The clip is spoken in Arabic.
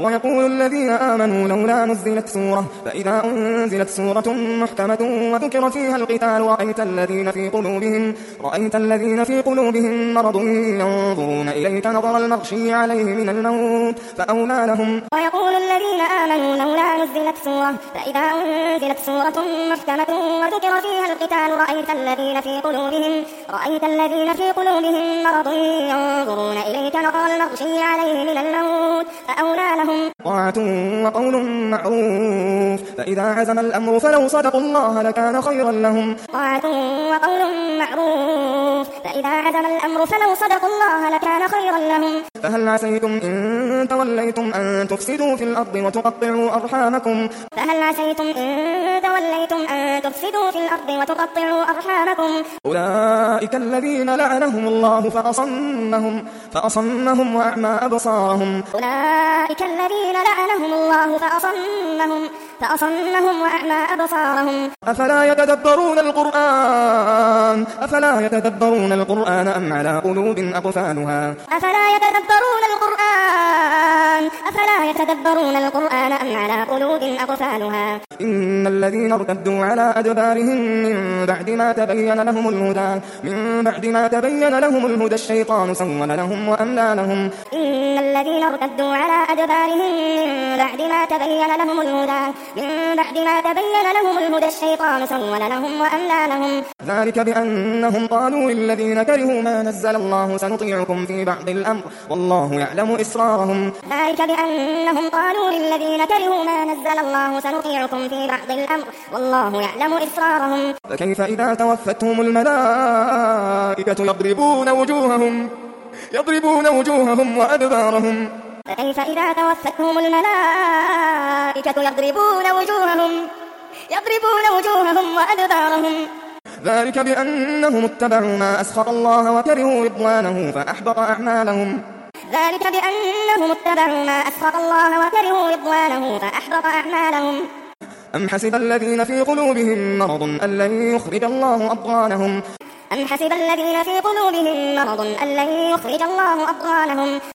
ويقول الذين آمنوا لولا نزلت سورة فإذا أنزلت سورة محكمة وذكر فيها القتال رأيت الذين في قلوبهم مرض ينظرون إليك نظر المغشي عليه من الموت فأولى لهم. ويقول الذين آمنوا لولا نزلت سورة فإذا أنزلت سورة محكمة وذكر فيها القتال رأيت الذين في قلوبهم مرض ينظرون إليك نظر المغشي عليه من الموت فأولى لهم. طاعة وقول معروف فإذا عزم الأمر فلو صدقوا الله لكان خيرا لهم. طاعة وقول معروف فإذا عزم الأمر فلو صدقوا الله لكان خيرا لهم. فهل عسيتم إن توليتم أن تفسدوا في الأرض وتقطعوا أرحامكم. أولئك الذين لعنهم الله فأصمهم وأعمى أبصارهم. أفلا يتدبرون القرآن أم على قلوب أقفالها. إن الذين ارتدوا على أدبارهم من بعد ما تبين لهم الهدى الشيطان سول لهم وأملى لهم. إن الذين ارتدوا على أدبارهم من بعد ما تبين لهم الهدى الشيطان سول لهم وأملى لهم. ذلك بأنهم قالوا للذين كرهوا ما نزل الله سنطيعكم في بعض الأمر والله يعلم إسرارهم. فكيف إذا توفتهم الملائكة يضربون وجوههم وأدبارهم. ذلك بأنهم اتبعوا ما أسخط الله وكرهوا رضوانه فأحبط أعمالهم. أم حسب الذين في قلوبهم مرض أن لن يخرج الله أضغانهم.